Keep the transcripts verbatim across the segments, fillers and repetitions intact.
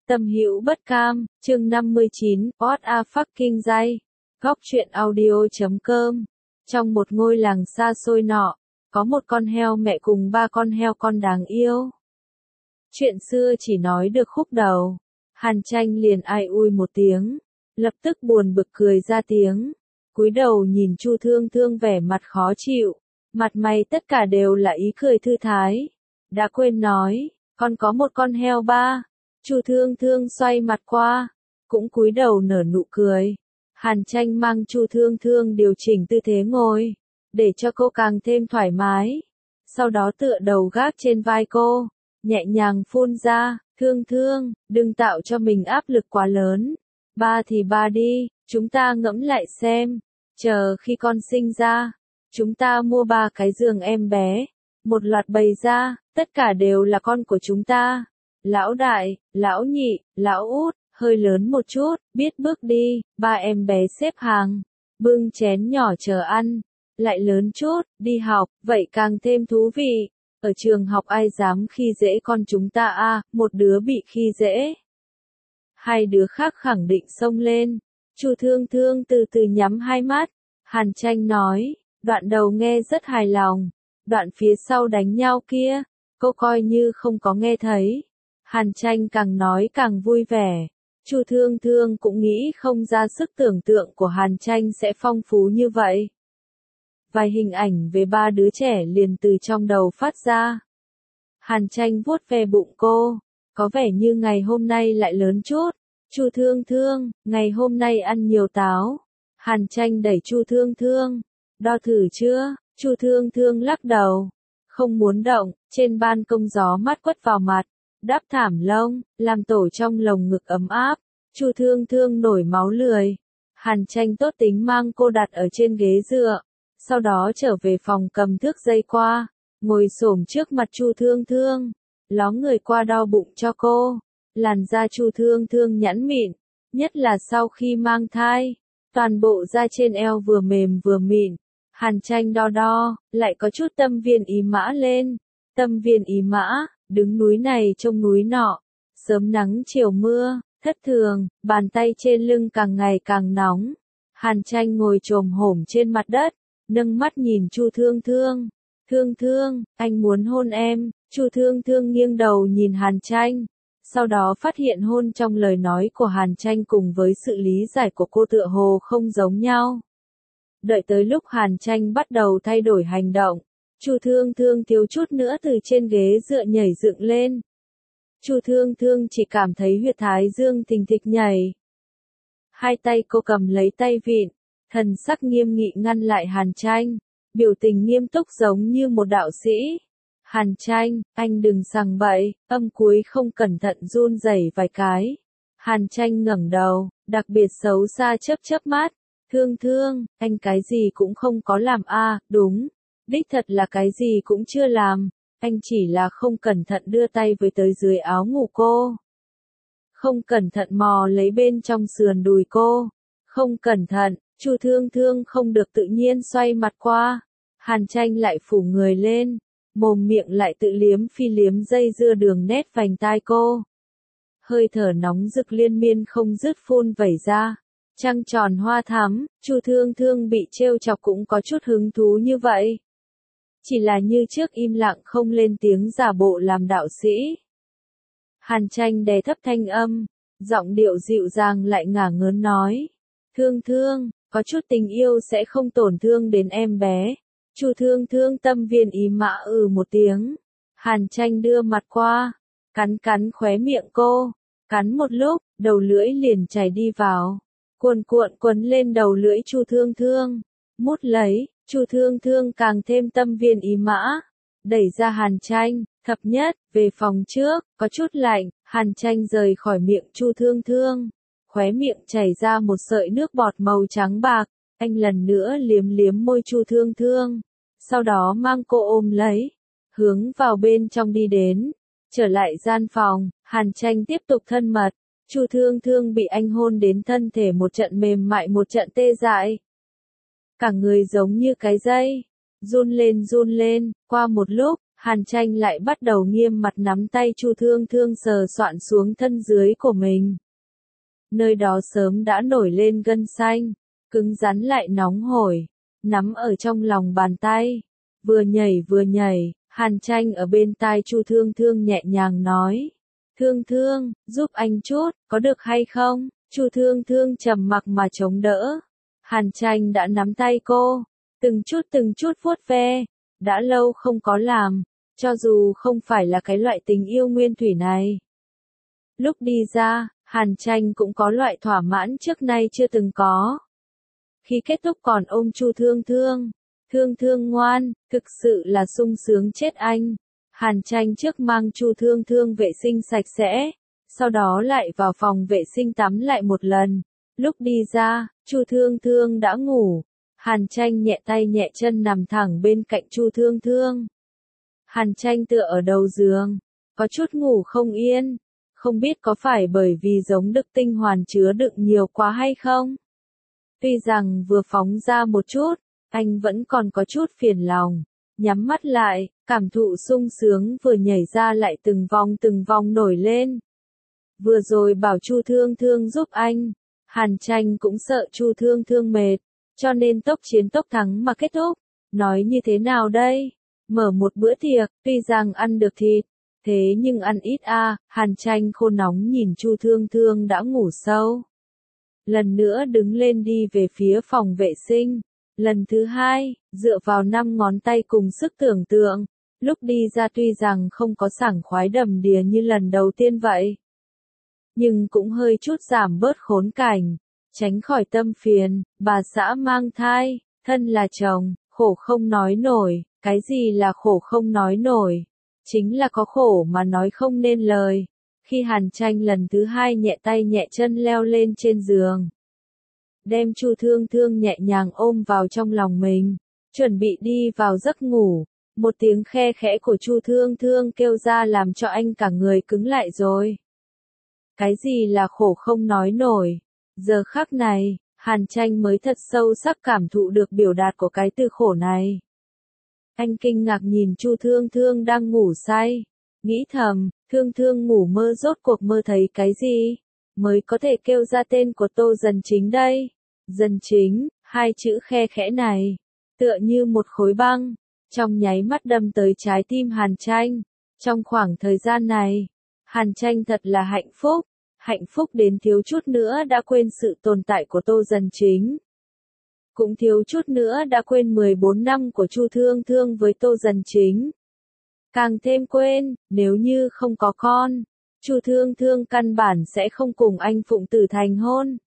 Tâm hữu bất cam, chương năm mươi chín, What a fucking day. Góc truyện audio.com. Trong một ngôi làng xa xôi nọ, có một con heo mẹ cùng ba con heo con đáng yêu. Chuyện xưa chỉ nói được khúc đầu. Hàn Tranh liền ai ui một tiếng, lập tức buồn bực cười ra tiếng. Cúi đầu nhìn Chu Thương Thương vẻ mặt khó chịu, mặt mày tất cả đều là ý cười thư thái. Đã quên nói, con có một con heo ba. Chu Thương Thương xoay mặt qua, cũng cúi đầu nở nụ cười. Hàn Tranh mang Chu Thương Thương điều chỉnh tư thế ngồi, để cho cô càng thêm thoải mái. Sau đó tựa đầu gác trên vai cô, nhẹ nhàng phun ra, Thương Thương, đừng tạo cho mình áp lực quá lớn. Ba thì ba đi, chúng ta ngẫm lại xem. Chờ khi con sinh ra, chúng ta mua ba cái giường em bé, một loạt bày ra, tất cả đều là con của chúng ta. Lão đại, lão nhị, lão út, hơi lớn một chút, biết bước đi, ba em bé xếp hàng, bưng chén nhỏ chờ ăn, lại lớn chút, đi học, vậy càng thêm thú vị. Ở trường học ai dám khi dễ con chúng ta a, à, một đứa bị khi dễ. Hai đứa khác khẳng định xông lên. Chu Thương Thương từ từ nhắm hai mắt. Hàn Tranh nói, đoạn đầu nghe rất hài lòng, đoạn phía sau đánh nhau kia, cô coi như không có nghe thấy. Hàn Tranh càng nói càng vui vẻ. Chu Thương Thương cũng nghĩ không ra sức tưởng tượng của Hàn Tranh sẽ phong phú như vậy. Vài hình ảnh về ba đứa trẻ liền từ trong đầu phát ra. Hàn Tranh vuốt ve bụng cô, có vẻ như ngày hôm nay lại lớn chút. Chu Thương Thương, ngày hôm nay ăn nhiều táo. Hàn Tranh đẩy Chu Thương Thương, đo thử chưa? Chu Thương Thương lắc đầu, không muốn động. Trên ban công gió mát quất vào mặt, đắp thảm lông, làm tổ trong lồng ngực ấm áp. Chu Thương Thương nổi máu lười. Hàn Tranh tốt tính mang cô đặt ở trên ghế dựa, sau đó trở về phòng cầm thước dây qua, ngồi xổm trước mặt Chu Thương Thương, ló người qua đo bụng cho cô. Làn da Chu Thương Thương nhẵn mịn, nhất là sau khi mang thai, toàn bộ da trên eo vừa mềm vừa mịn. Hàn Tranh đo đo, lại có chút tâm viên ý mã lên. Tâm viên ý mã, đứng núi này trông núi nọ, sớm nắng chiều mưa, thất thường, bàn tay trên lưng càng ngày càng nóng. Hàn Tranh ngồi chồm hổm trên mặt đất, nâng mắt nhìn Chu Thương Thương. Thương Thương, anh muốn hôn em. Chu Thương Thương nghiêng đầu nhìn Hàn Tranh, sau đó phát hiện hôn trong lời nói của Hàn Tranh cùng với sự lý giải của cô tựa hồ không giống nhau. Đợi tới lúc Hàn Tranh bắt đầu thay đổi hành động, Chu Thương Thương thiếu chút nữa từ trên ghế dựa nhảy dựng lên. Chu Thương Thương chỉ cảm thấy huyệt thái dương thình thịch nhảy. Hai tay cô cầm lấy tay vịn, thần sắc nghiêm nghị ngăn lại Hàn Tranh, biểu tình nghiêm túc giống như một đạo sĩ. Hàn Tranh, anh đừng sằng bậy, âm cuối không cẩn thận run rẩy vài cái. Hàn Tranh ngẩng đầu, đặc biệt xấu xa chớp chớp mắt. Thương Thương, anh cái gì cũng không có làm a, à, đúng. Đích thật là cái gì cũng chưa làm. Anh chỉ là không cẩn thận đưa tay với tới dưới áo ngủ cô. Không cẩn thận mò lấy bên trong sườn đùi cô. Không cẩn thận, Chu Thương Thương không được tự nhiên xoay mặt qua. Hàn Tranh lại phủ người lên, mồm miệng lại tự liếm phi liếm dây dưa đường nét vành tai cô. Hơi thở nóng rực liên miên không dứt phun vẩy ra. Trăng tròn hoa thắm, Chu Thương Thương bị trêu chọc cũng có chút hứng thú như vậy. Chỉ là như trước im lặng không lên tiếng giả bộ làm đạo sĩ. Hàn Tranh đè thấp thanh âm, giọng điệu dịu dàng lại ngả ngớn nói. Thương Thương, có chút tình yêu sẽ không tổn thương đến em bé. Chu Thương Thương tâm viên ý mã ừ một tiếng. Hàn Tranh đưa mặt qua, cắn cắn khóe miệng cô. Cắn một lúc, đầu lưỡi liền chảy đi vào. Cuộn cuộn quấn lên đầu lưỡi Chu Thương Thương. Mút lấy, Chu Thương Thương càng thêm tâm viên ý mã. Đẩy ra Hàn Tranh, thập nhất, về phòng trước, có chút lạnh. Hàn Tranh rời khỏi miệng Chu Thương Thương. Khóe miệng chảy ra một sợi nước bọt màu trắng bạc. Anh lần nữa liếm liếm môi Chu Thương Thương. Sau đó mang cô ôm lấy, hướng vào bên trong đi đến. Trở lại gian phòng, Hàn Tranh tiếp tục thân mật. Chu Thương Thương bị anh hôn đến thân thể một trận mềm mại một trận tê dại. Cả người giống như cái dây, run lên run lên. Qua một lúc, Hàn Tranh lại bắt đầu nghiêm mặt nắm tay Chu Thương Thương sờ soạn xuống thân dưới của mình. Nơi đó sớm đã nổi lên gân xanh, cứng rắn lại nóng hổi, nắm ở trong lòng bàn tay, vừa nhảy vừa nhảy, Hàn Tranh ở bên tai Chu Thương Thương nhẹ nhàng nói. Thương Thương, giúp anh chút, có được hay không? Chu Thương Thương trầm mặc mà chống đỡ. Hàn Tranh đã nắm tay cô, từng chút từng chút vuốt ve, đã lâu không có làm, cho dù không phải là cái loại tình yêu nguyên thủy này. Lúc đi ra, Hàn Tranh cũng có loại thỏa mãn trước nay chưa từng có. Khi kết thúc còn ôm Chu Thương Thương, Thương Thương ngoan, thực sự là sung sướng chết anh. Hàn Tranh trước mang Chu Thương Thương vệ sinh sạch sẽ, sau đó lại vào phòng vệ sinh tắm lại một lần. Lúc đi ra, Chu Thương Thương đã ngủ. Hàn Tranh nhẹ tay nhẹ chân nằm thẳng bên cạnh Chu Thương Thương. Hàn Tranh tựa ở đầu giường, có chút ngủ không yên, không biết có phải bởi vì giống đực tinh hoàn chứa đựng nhiều quá hay không. Tuy rằng vừa phóng ra một chút, anh vẫn còn có chút phiền lòng, nhắm mắt lại, cảm thụ sung sướng vừa nhảy ra lại từng vòng từng vòng nổi lên. Vừa rồi bảo Chu Thương Thương giúp anh, Hàn Tranh cũng sợ Chu Thương Thương mệt, cho nên tốc chiến tốc thắng mà kết thúc. Nói như thế nào đây? Mở một bữa tiệc, tuy rằng ăn được thịt, thế nhưng ăn ít a. À, Hàn Tranh khô nóng nhìn Chu Thương Thương đã ngủ sâu. Lần nữa đứng lên đi về phía phòng vệ sinh. Lần thứ hai, dựa vào năm ngón tay cùng sức tưởng tượng, lúc đi ra tuy rằng không có sảng khoái đầm đìa như lần đầu tiên vậy, nhưng cũng hơi chút giảm bớt khốn cảnh, tránh khỏi tâm phiền. Bà xã mang thai, thân là chồng, khổ không nói nổi. Cái gì là khổ không nói nổi? Chính là có khổ mà nói không nên lời. Khi Hàn Tranh lần thứ hai nhẹ tay nhẹ chân leo lên trên giường, đem Chu Thương Thương nhẹ nhàng ôm vào trong lòng mình, chuẩn bị đi vào giấc ngủ, một tiếng khe khẽ của Chu Thương Thương kêu ra làm cho anh cả người cứng lại rồi. Cái gì là khổ không nói nổi? Giờ khắc này, Hàn Tranh mới thật sâu sắc cảm thụ được biểu đạt của cái từ khổ này. Anh kinh ngạc nhìn Chu Thương Thương đang ngủ say, nghĩ thầm, Thương Thương ngủ mơ rốt cuộc mơ thấy cái gì, mới có thể kêu ra tên của Tô Dần Chính đây. Dần Chính, hai chữ khe khẽ này, tựa như một khối băng, trong nháy mắt đâm tới trái tim Hàn Tranh. Trong khoảng thời gian này, Hàn Tranh thật là hạnh phúc, hạnh phúc đến thiếu chút nữa đã quên sự tồn tại của Tô Dần Chính. Cũng thiếu chút nữa đã quên mười bốn năm của Chu Thương Thương với Tô Dần Chính. Càng thêm quên, nếu như không có con, Chu Thương Thương căn bản sẽ không cùng anh Phụng Tử thành hôn.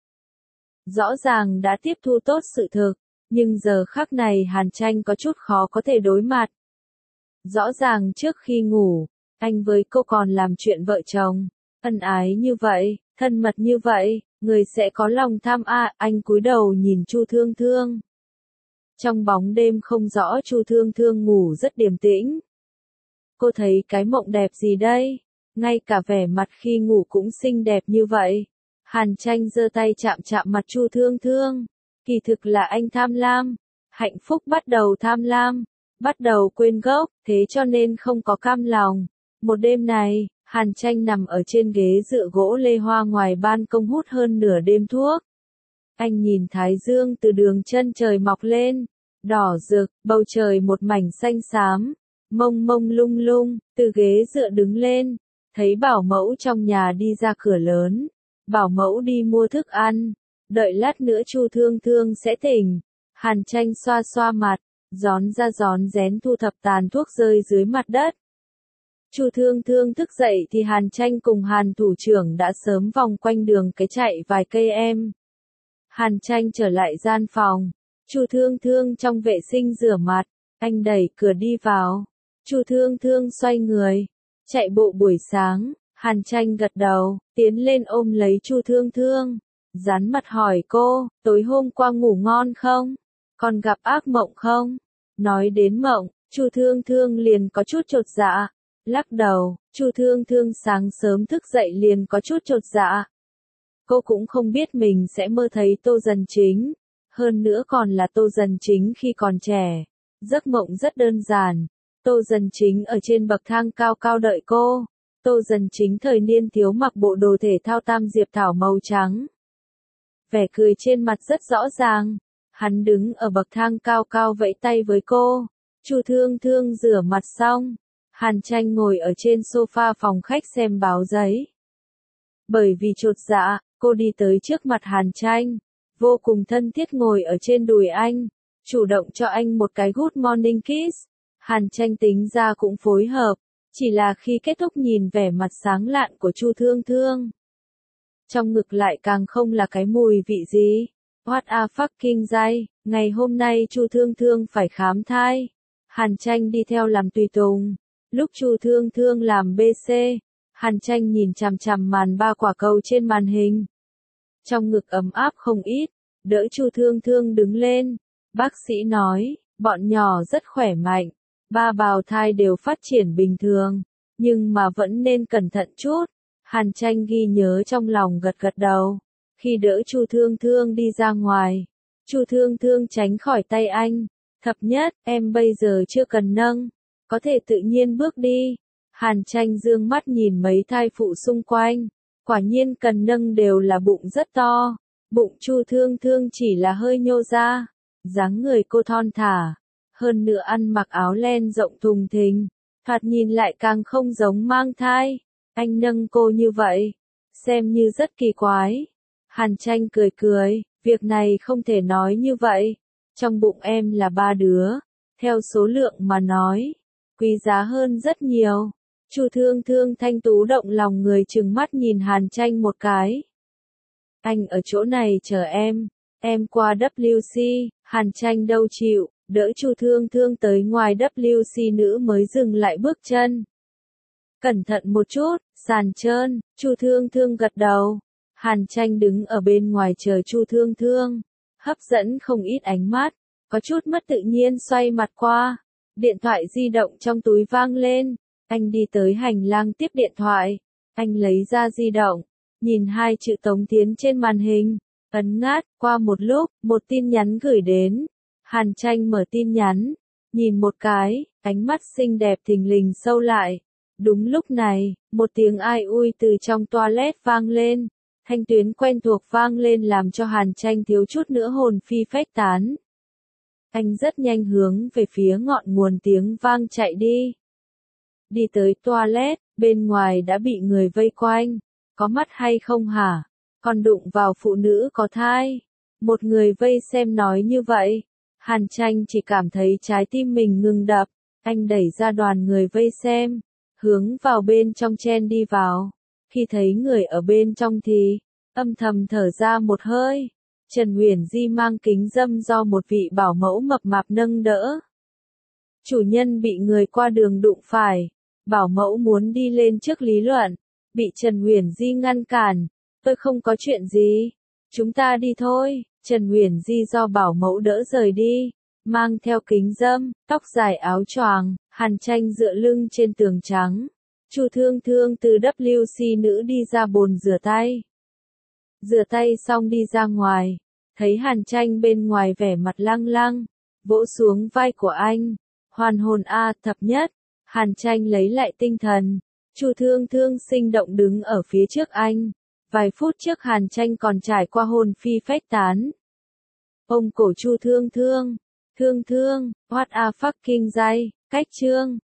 Rõ ràng đã tiếp thu tốt sự thực, nhưng giờ khắc này Hàn Tranh có chút khó có thể đối mặt. Rõ ràng trước khi ngủ, anh với cô còn làm chuyện vợ chồng, ân ái như vậy, thân mật như vậy, người sẽ có lòng tham a. À, anh cúi đầu nhìn Chu Thương Thương. Trong bóng đêm không rõ Chu Thương Thương ngủ rất điềm tĩnh. Cô thấy cái mộng đẹp gì đây? Ngay cả vẻ mặt khi ngủ cũng xinh đẹp như vậy. Hàn Tranh giơ tay chạm chạm mặt Chu Thương Thương. Kỳ thực là anh tham lam. Hạnh phúc bắt đầu tham lam. Bắt đầu quên gốc, thế cho nên không có cam lòng. Một đêm này, Hàn Tranh nằm ở trên ghế dựa gỗ lê hoa ngoài ban công hút hơn nửa đêm thuốc. Anh nhìn thái dương từ đường chân trời mọc lên, đỏ rực, bầu trời một mảnh xanh xám, mông mông lung lung, từ ghế dựa đứng lên, thấy bảo mẫu trong nhà đi ra cửa lớn, bảo mẫu đi mua thức ăn, đợi lát nữa Chu Thương Thương sẽ tỉnh. Hàn Tranh xoa xoa mặt, gión ra gión rén thu thập tàn thuốc rơi dưới mặt đất. Chu Thương Thương thức dậy thì Hàn Tranh cùng Hàn thủ trưởng đã sớm vòng quanh đường cái chạy vài cây em. Hàn Tranh trở lại gian phòng, Chu Thương Thương trong vệ sinh rửa mặt, anh đẩy cửa đi vào. Chu Thương Thương xoay người, chạy bộ buổi sáng, Hàn Tranh gật đầu, tiến lên ôm lấy Chu Thương Thương, dán mặt hỏi cô, tối hôm qua ngủ ngon không? Còn gặp ác mộng không? Nói đến mộng, Chu Thương Thương liền có chút chột dạ. Lắc đầu, Chu Thương Thương sáng sớm thức dậy liền có chút chột dạ. Cô cũng không biết mình sẽ mơ thấy Tô Dần Chính, hơn nữa còn là Tô Dần Chính khi còn trẻ. Giấc mộng rất đơn giản, Tô Dần Chính ở trên bậc thang cao cao đợi cô. Tô Dần Chính thời niên thiếu mặc bộ đồ thể thao tam diệp thảo màu trắng. Vẻ cười trên mặt rất rõ ràng. Hắn đứng ở bậc thang cao cao vẫy tay với cô. Chu Thương Thương rửa mặt xong. Hàn Tranh ngồi ở trên sofa phòng khách xem báo giấy. Bởi vì chột dạ, cô đi tới trước mặt Hàn Tranh. Vô cùng thân thiết ngồi ở trên đùi anh. Chủ động cho anh một cái good morning kiss. Hàn Tranh tính ra cũng phối hợp. Chỉ là khi kết thúc nhìn vẻ mặt sáng lạn của Chu Thương Thương. Trong ngực lại càng không là cái mùi vị gì. What a fucking day, ngày hôm nay Chu Thương Thương phải khám thai. Hàn Tranh đi theo làm tùy tùng. Lúc Chu Thương Thương làm bê xê, Hàn Tranh nhìn chằm chằm màn ba quả cầu trên màn hình. Trong ngực ấm áp không ít, đỡ Chu Thương Thương đứng lên. Bác sĩ nói, bọn nhỏ rất khỏe mạnh, ba bào thai đều phát triển bình thường, nhưng mà vẫn nên cẩn thận chút. Hàn Tranh ghi nhớ trong lòng gật gật đầu. Khi đỡ Chu Thương Thương đi ra ngoài, Chu Thương Thương tránh khỏi tay anh. Thập nhất, em bây giờ chưa cần nâng, có thể tự nhiên bước đi. Hàn Tranh dương mắt nhìn mấy thai phụ xung quanh, quả nhiên cần nâng đều là bụng rất to. Bụng Chu Thương Thương chỉ là hơi nhô ra, dáng người cô thon thả, hơn nữa ăn mặc áo len rộng thùng thình, thoạt nhìn lại càng không giống mang thai. Anh nâng cô như vậy, xem như rất kỳ quái. Hàn Tranh cười cười, việc này không thể nói như vậy. Trong bụng em là ba đứa, theo số lượng mà nói, quý giá hơn rất nhiều. Chu Thương Thương thanh tú động lòng người trừng mắt nhìn Hàn Tranh một cái. Anh ở chỗ này chờ em, em qua vê kép xê. Hàn Tranh đâu chịu, đỡ Chu Thương Thương tới ngoài vê kép xê nữ mới dừng lại bước chân. Cẩn thận một chút, sàn trơn. Chu Thương Thương gật đầu. Hàn Tranh đứng ở bên ngoài chờ Chu Thương Thương, hấp dẫn không ít ánh mắt, có chút mất tự nhiên xoay mặt qua. Điện thoại di động trong túi vang lên, anh đi tới hành lang tiếp điện thoại. Anh lấy ra di động, nhìn hai chữ Tống Tiến trên màn hình, ấn ngắt. Qua một lúc, một tin nhắn gửi đến. Hàn Tranh mở tin nhắn, nhìn một cái, ánh mắt xinh đẹp thình lình sâu lại. Đúng lúc này, một tiếng ai ui từ trong toilet vang lên. Thanh tuyến quen thuộc vang lên làm cho Hàn Tranh thiếu chút nữa hồn phi phách tán. Anh rất nhanh hướng về phía ngọn nguồn tiếng vang chạy đi. Đi tới toilet, bên ngoài đã bị người vây quanh. Có mắt hay không hả? Còn đụng vào phụ nữ có thai. Một người vây xem nói như vậy. Hàn Tranh chỉ cảm thấy trái tim mình ngừng đập. Anh đẩy ra đoàn người vây xem, hướng vào bên trong chen đi vào. Khi thấy người ở bên trong thì, âm thầm thở ra một hơi. Trần Uyển Di mang kính râm do một vị bảo mẫu mập mạp nâng đỡ. Chủ nhân bị người qua đường đụng phải. Bảo mẫu muốn đi lên trước lý luận, bị Trần Uyển Di ngăn cản. Tôi không có chuyện gì, chúng ta đi thôi. Trần Uyển Di do bảo mẫu đỡ rời đi, mang theo kính râm, tóc dài áo choàng. Hàn Tranh dựa lưng trên tường trắng. Chu Thương Thương từ vê kép xê nữ đi ra bồn rửa tay. Rửa tay xong đi ra ngoài, thấy Hàn Tranh bên ngoài vẻ mặt lăng lăng, vỗ xuống vai của anh. Hoàn hồn a, thập nhất. Hàn Tranh lấy lại tinh thần. Chu Thương Thương sinh động đứng ở phía trước anh. Vài phút trước Hàn Tranh còn trải qua hồn phi phách tán. Ôm cổ Chu Thương Thương. Thương Thương, what a fucking day, cách chương.